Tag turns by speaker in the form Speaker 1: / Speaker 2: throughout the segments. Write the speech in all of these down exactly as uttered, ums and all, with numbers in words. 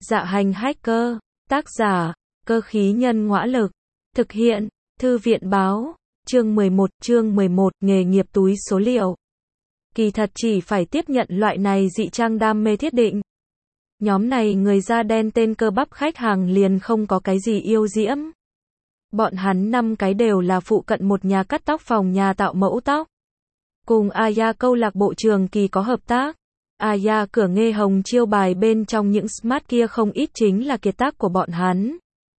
Speaker 1: Dạ hành hacker, tác giả, cơ khí nhân ngõa lực, thực hiện, thư viện báo, chương mười một, chương mười một, nghề nghiệp túi số liệu. Kỳ thật chỉ phải tiếp nhận loại này dị trang đam mê thiết định. Nhóm này người da đen tên cơ bắp khách hàng liền không có cái gì yêu diễm. Bọn hắn năm cái đều là phụ cận một nhà cắt tóc phòng nhà tạo mẫu tóc. Cùng Aya câu lạc bộ trường kỳ có hợp tác. Aya cửa nghe hồng chiêu bài bên trong những smart kia không ít chính là kiệt tác của bọn hắn.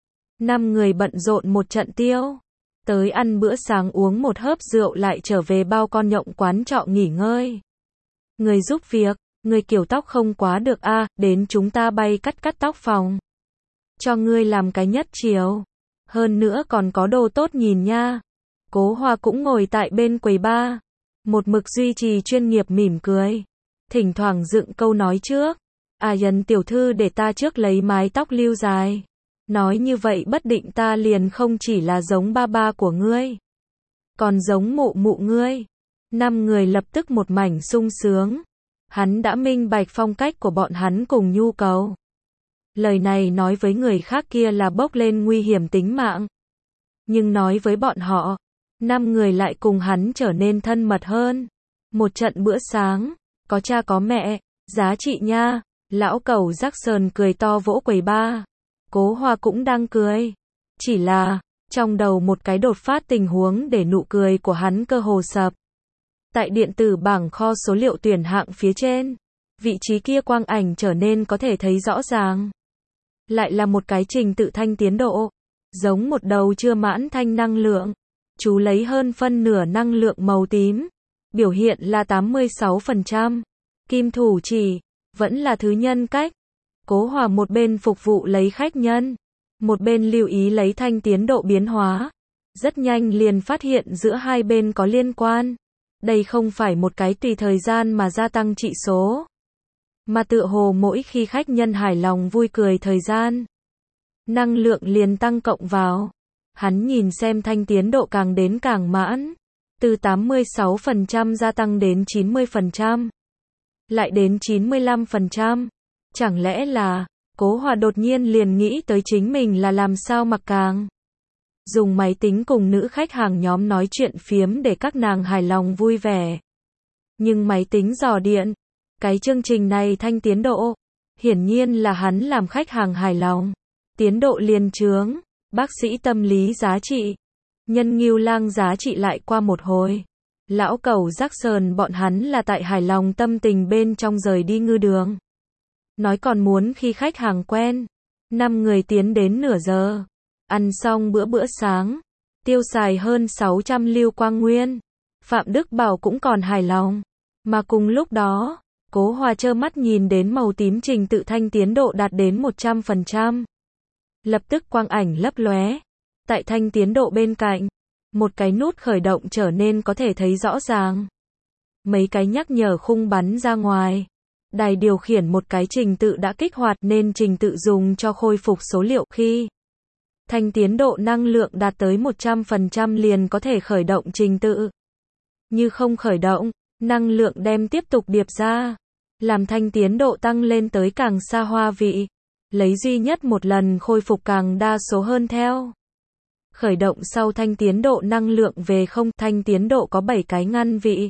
Speaker 1: Năm người bận rộn một trận tiêu. Tới ăn bữa sáng uống một hớp rượu lại trở về bao con nhộng quán trọ nghỉ ngơi. Người giúp việc, người kiểu tóc không quá được a, à, đến chúng ta bay cắt cắt tóc phòng. Cho ngươi làm cái nhất chiều. Hơn nữa còn có đồ tốt nhìn nha. Cố Hoa cũng ngồi tại bên quầy bar. Một mực duy trì chuyên nghiệp mỉm cười. Thỉnh thoảng dựng câu nói trước. À Yến tiểu thư để ta trước lấy mái tóc lưu dài. Nói như vậy bất định ta liền không chỉ là giống ba ba của ngươi. Còn giống mụ mụ ngươi. Năm người lập tức một mảnh sung sướng. Hắn đã minh bạch phong cách của bọn hắn cùng nhu cầu. Lời này nói với người khác kia là bốc lên nguy hiểm tính mạng. Nhưng nói với bọn họ, năm người lại cùng hắn trở nên thân mật hơn. Một trận bữa sáng, có cha có mẹ, giá trị nha. Lão cẩu Jackson cười to vỗ quầy bar. Cố Hoa cũng đang cười. Chỉ là, trong đầu một cái đột phát tình huống để nụ cười của hắn cơ hồ sập. Tại điện tử bảng kho số liệu tuyển hạng phía trên, vị trí kia quang ảnh trở nên có thể thấy rõ ràng. Lại là một cái trình tự thanh tiến độ, giống một đầu chưa mãn thanh năng lượng. Chú lấy hơn phân nửa năng lượng màu tím, biểu hiện là tám mươi sáu phần trăm. Kim thủ chỉ, vẫn là thứ nhân cách. Cố Hòa một bên phục vụ lấy khách nhân, một bên lưu ý lấy thanh tiến độ biến hóa. Rất nhanh liền phát hiện giữa hai bên có liên quan. Đây không phải một cái tùy thời gian mà gia tăng trị số, mà tựa hồ mỗi khi khách nhân hài lòng vui cười thời gian, năng lượng liền tăng cộng vào. Hắn nhìn xem thanh tiến độ càng đến càng mãn, từ tám mươi sáu phần trăm gia tăng đến chín mươi phần trăm, lại đến chín mươi lăm phần trăm. Chẳng lẽ là, Cố Hòa đột nhiên liền nghĩ tới chính mình là làm sao mặc càng. Dùng máy tính cùng nữ khách hàng nhóm nói chuyện phiếm để các nàng hài lòng vui vẻ. Nhưng máy tính dò điện, cái chương trình này thanh tiến độ, hiển nhiên là hắn làm khách hàng hài lòng. Tiến độ liền chướng, bác sĩ tâm lý giá trị, nhân ngưu lang giá trị lại qua một hồi. Lão cẩu Jackson bọn hắn là tại hài lòng tâm tình bên trong rời đi ngư đường. Nói còn muốn khi khách hàng quen. Năm người tiến đến nửa giờ. Ăn xong bữa bữa sáng, tiêu xài hơn sáu trăm lưu quang nguyên. Phạm Đức Bảo cũng còn hài lòng. Mà cùng lúc đó, Cố Hòa trơ mắt nhìn đến màu tím trình tự thanh tiến độ đạt đến một trăm phần trăm. Lập tức quang ảnh lấp lóe. Tại thanh tiến độ bên cạnh, một cái nút khởi động trở nên có thể thấy rõ ràng. Mấy cái nhắc nhở khung bắn ra ngoài. Đài điều khiển một cái trình tự đã kích hoạt nên trình tự dùng cho khôi phục số liệu khi thanh tiến độ năng lượng đạt tới một trăm phần trăm liền có thể khởi động trình tự. Như không khởi động, năng lượng đem tiếp tục điệp ra, làm thanh tiến độ tăng lên tới càng xa hoa vị, lấy duy nhất một lần khôi phục càng đa số hơn theo. Khởi động sau thanh tiến độ năng lượng về không, thanh tiến độ có bảy cái ngăn vị.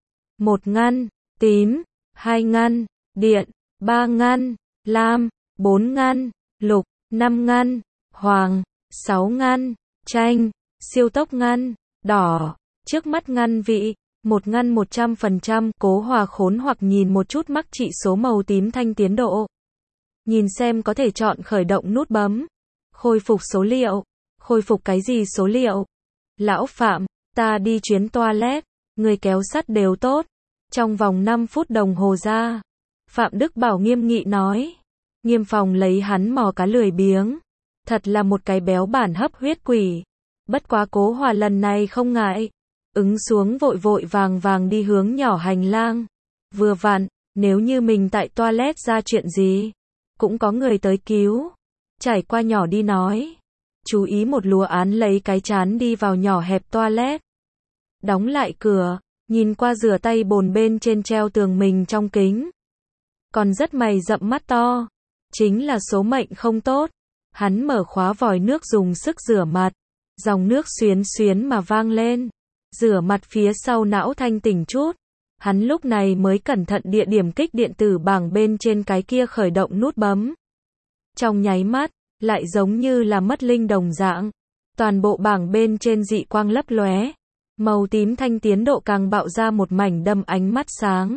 Speaker 1: Một ngăn, tím, hai ngăn, điện, ba ngăn, lam, bốn ngăn, lục, năm ngăn, hoàng, sáu ngăn, chanh, siêu tốc ngăn, đỏ, trước mắt ngăn vị, một ngăn một trăm phần trăm. Cố Hòa khốn hoặc nhìn một chút mắc trị số màu tím thanh tiến độ. Nhìn xem có thể chọn khởi động nút bấm. Khôi phục số liệu. Khôi phục cái gì số liệu? Lão Phạm, ta đi chuyến toilet, người kéo sắt đều tốt. Trong vòng năm phút đồng hồ ra. Phạm Đức Bảo nghiêm nghị nói. Nghiêm Phòng lấy hắn mò cá lười biếng. Thật là một cái béo bản hấp huyết quỷ. Bất quá Cố Hòa lần này không ngại. Ứng xuống vội vội vàng vàng đi hướng nhỏ hành lang. Vừa vặn, nếu như mình tại toilet ra chuyện gì, cũng có người tới cứu. Trải qua nhỏ đi nói. Chú ý một lúa án lấy cái chán đi vào nhỏ hẹp toilet. Đóng lại cửa, nhìn qua rửa tay bồn bên trên treo tường mình trong kính. Còn rất mày rậm mắt to. chính là số mệnh không tốt. Hắn mở khóa vòi nước dùng sức rửa mặt. Dòng nước xuyến xuyến mà vang lên. Rửa mặt phía sau não thanh tỉnh chút. Hắn lúc này mới cẩn thận địa điểm kích điện tử bảng bên trên cái kia khởi động nút bấm. Trong nháy mắt, lại giống như là mất linh đồng dạng. Toàn bộ bảng bên trên dị quang lấp lóe. Màu tím thanh tiến độ càng bạo ra một mảnh đâm ánh mắt sáng.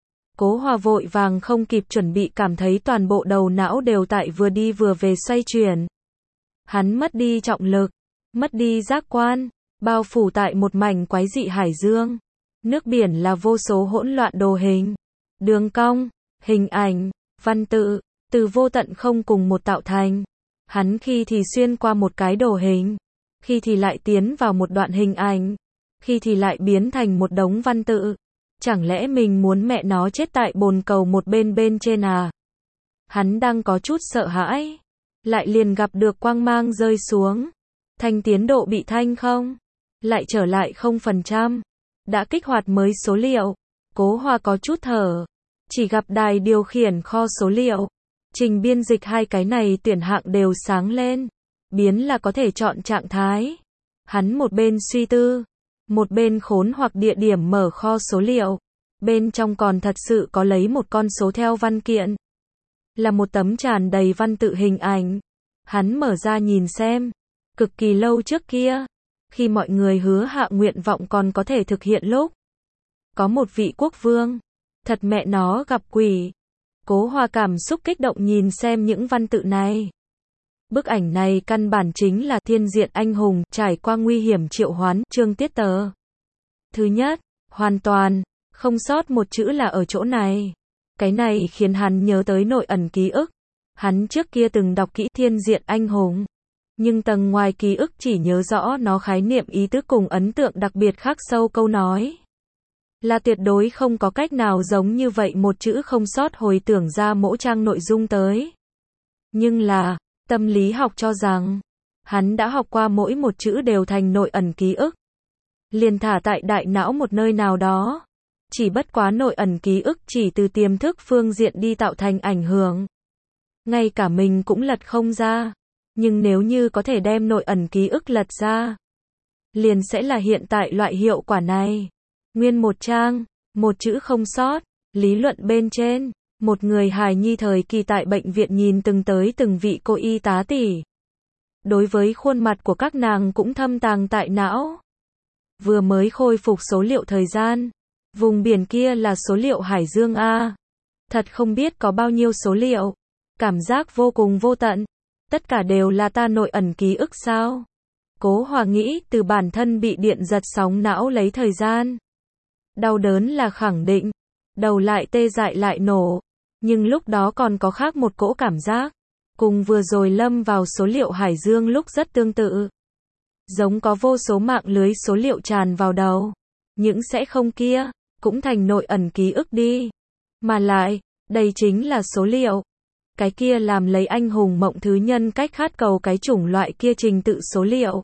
Speaker 1: Cố Hòa vội vàng không kịp chuẩn bị cảm thấy toàn bộ đầu não đều tại vừa đi vừa về xoay chuyển. Hắn mất đi trọng lực, mất đi giác quan, bao phủ tại một mảnh quái dị hải dương. Nước biển là vô số hỗn loạn đồ hình, đường cong, hình ảnh, văn tự, từ vô tận không cùng một tạo thành. Hắn khi thì xuyên qua một cái đồ hình, khi thì lại tiến vào một đoạn hình ảnh, khi thì lại biến thành một đống văn tự. Chẳng lẽ mình muốn mẹ nó chết tại bồn cầu một bên bên trên à? Hắn đang có chút sợ hãi, lại liền gặp được quang mang rơi xuống. Thanh tiến độ bị thanh không? Lại trở lại không phần trăm. Đã kích hoạt mới số liệu. Cố Hòa có chút thở. Chỉ gặp đài điều khiển kho số liệu. Trình biên dịch hai cái này tuyển hạng đều sáng lên. Biến là có thể chọn trạng thái. Hắn một bên suy tư, một bên khốn hoặc địa điểm mở kho số liệu. Bên trong còn thật sự có lấy một con số theo văn kiện. Là một tấm tràn đầy văn tự hình ảnh. Hắn mở ra nhìn xem. Cực kỳ lâu trước kia, khi mọi người hứa hạ nguyện vọng còn có thể thực hiện lúc. Có một vị quốc vương. Thật mẹ nó gặp quỷ. Cố Hòa cảm xúc kích động nhìn xem những văn tự này. Bức ảnh này căn bản chính là thiên diện anh hùng trải qua nguy hiểm triệu hoán chương tiết tờ. Thứ nhất, hoàn toàn, không sót một chữ là ở chỗ này. Cái này khiến hắn nhớ tới nội ẩn ký ức. Hắn trước kia từng đọc kỹ thiên diện anh hùng. Nhưng tầng ngoài ký ức chỉ nhớ rõ nó khái niệm ý tứ cùng ấn tượng đặc biệt khắc sâu câu nói. Là tuyệt đối không có cách nào giống như vậy một chữ không sót hồi tưởng ra mỗi trang nội dung tới. Nhưng là, tâm lý học cho rằng, hắn đã học qua mỗi một chữ đều thành nội ẩn ký ức. Liền thả tại đại não một nơi nào đó. Chỉ bất quá nội ẩn ký ức chỉ từ tiềm thức phương diện đi tạo thành ảnh hưởng. Ngay cả mình cũng lật không ra. Nhưng nếu như có thể đem nội ẩn ký ức lật ra, liền sẽ là hiện tại loại hiệu quả này. Nguyên một trang, một chữ không sót, lý luận bên trên, một người hài nhi thời kỳ tại bệnh viện nhìn từng tới từng vị cô y tá tỷ. Đối với khuôn mặt của các nàng cũng thâm tàng tại não. Vừa mới khôi phục số liệu thời gian, vùng biển kia là số liệu Hải Dương A. Thật không biết có bao nhiêu số liệu, cảm giác vô cùng vô tận. Tất cả đều là ta nội ẩn ký ức sao? Cố Hòa nghĩ từ bản thân bị điện giật sóng não lấy thời gian. Đau đớn là khẳng định. Đầu lại tê dại lại nổ. Nhưng lúc đó còn có khác một cỗ cảm giác. Cùng vừa rồi lâm vào số liệu Hải Dương lúc rất tương tự. Giống có vô số mạng lưới số liệu tràn vào đầu. Những sẽ không kia, cũng thành nội ẩn ký ức đi. Mà lại, đây chính là số liệu. Cái kia làm lấy anh hùng mộng thứ nhân cách khát cầu cái chủng loại kia trình tự số liệu.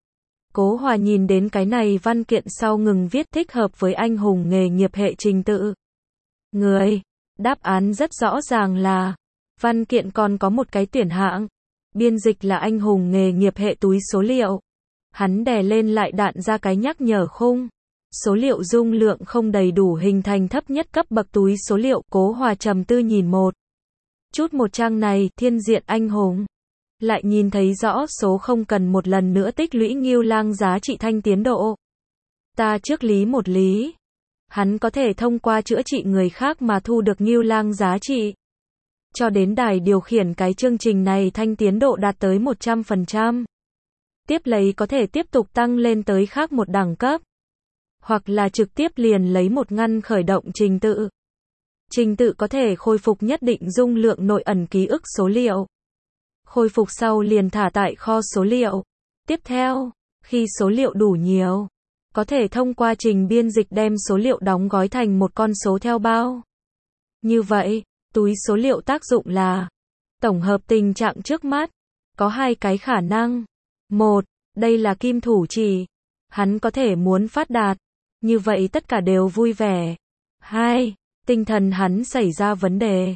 Speaker 1: Cố Hòa nhìn đến cái này văn kiện sau ngừng viết thích hợp với anh hùng nghề nghiệp hệ trình tự. Người, đáp án rất rõ ràng là, văn kiện còn có một cái tuyển hạng. Biên dịch là anh hùng nghề nghiệp hệ túi số liệu. Hắn đè lên lại đạn ra cái nhắc nhở khung. Số liệu dung lượng không đầy đủ hình thành thấp nhất cấp bậc túi số liệu. Cố Hòa trầm tư nhìn một chút một trang này, thiên diện anh hùng. Lại nhìn thấy rõ số không cần một lần nữa tích lũy Ngưu Lang giá trị thanh tiến độ. Ta trước lý một lý. Hắn có thể thông qua chữa trị người khác mà thu được Ngưu Lang giá trị. Cho đến đài điều khiển cái chương trình này thanh tiến độ đạt tới một trăm phần trăm. Tiếp lấy có thể tiếp tục tăng lên tới khác một đẳng cấp. Hoặc là trực tiếp liền lấy một ngăn khởi động trình tự. Trình tự có thể khôi phục nhất định dung lượng nội ẩn ký ức số liệu. Khôi phục sau liền thả tại kho số liệu. Tiếp theo, khi số liệu đủ nhiều, có thể thông qua trình biên dịch đem số liệu đóng gói thành một con số theo bao. Như vậy, túi số liệu tác dụng là tổng hợp tình trạng trước mắt. Có hai cái khả năng. Một, đây là kim thủ chỉ. Hắn có thể muốn phát đạt. Như vậy tất cả đều vui vẻ. Hai, tinh thần hắn xảy ra vấn đề.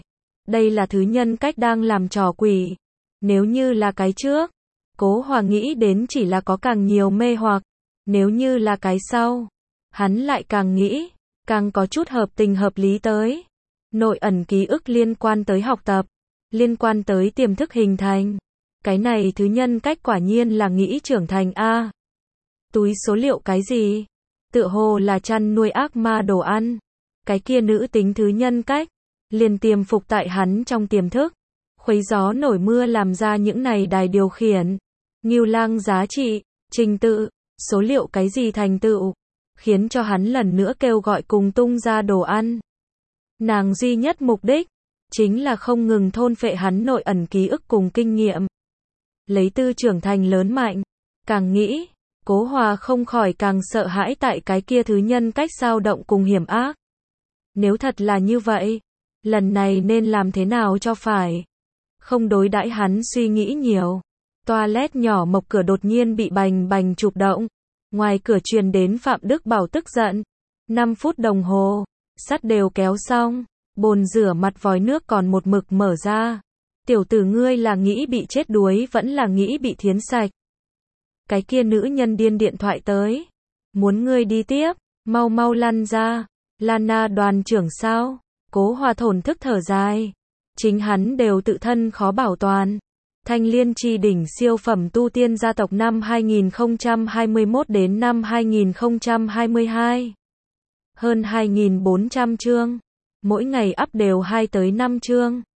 Speaker 1: Đây là thứ nhân cách đang làm trò quỷ. Nếu như là cái trước, Cố Hòa nghĩ đến chỉ là có càng nhiều mê hoặc. Nếu như là cái sau, hắn lại càng nghĩ, càng có chút hợp tình hợp lý tới. Nội ẩn ký ức liên quan tới học tập, liên quan tới tiềm thức hình thành. Cái này thứ nhân cách quả nhiên là nghĩ trưởng thành a. Túi số liệu cái gì? Tựa hồ là chăn nuôi ác ma đồ ăn. Cái kia nữ tính thứ nhân cách, liền tiềm phục tại hắn trong tiềm thức. Khuấy gió nổi mưa làm ra những này đài điều khiển. Ngưu lang giá trị, trình tự, số liệu cái gì thành tựu. Khiến cho hắn lần nữa kêu gọi cùng tung ra đồ ăn. Nàng duy nhất mục đích, chính là không ngừng thôn phệ hắn nội ẩn ký ức cùng kinh nghiệm. Lấy tư trưởng thành lớn mạnh. Càng nghĩ, Cố Hòa không khỏi càng sợ hãi tại cái kia thứ nhân cách dao động cùng hiểm ác. Nếu thật là như vậy, lần này nên làm thế nào cho phải? Không đối đãi hắn suy nghĩ nhiều. Toilet nhỏ mộc cửa đột nhiên bị bành bành chụp động. Ngoài cửa truyền đến Phạm Đức Bảo tức giận. năm phút đồng hồ, sắt đều kéo xong, bồn rửa mặt vòi nước còn một mực mở ra. Tiểu tử ngươi là nghĩ bị chết đuối vẫn là nghĩ bị thiến sạch. Cái kia nữ nhân điên điện thoại tới. Muốn ngươi đi tiếp, mau mau lăn ra. Lana đoàn trưởng sao? Cố Hòa thổn thức thở dài. Chính hắn đều tự thân khó bảo toàn. Thanh Liên Chi đỉnh siêu phẩm tu tiên gia tộc năm hai nghìn không trăm hai mươi mốt đến năm hai nghìn không trăm hai mươi hai. Hơn hai nghìn bốn trăm chương. Mỗi ngày up đều hai tới năm chương.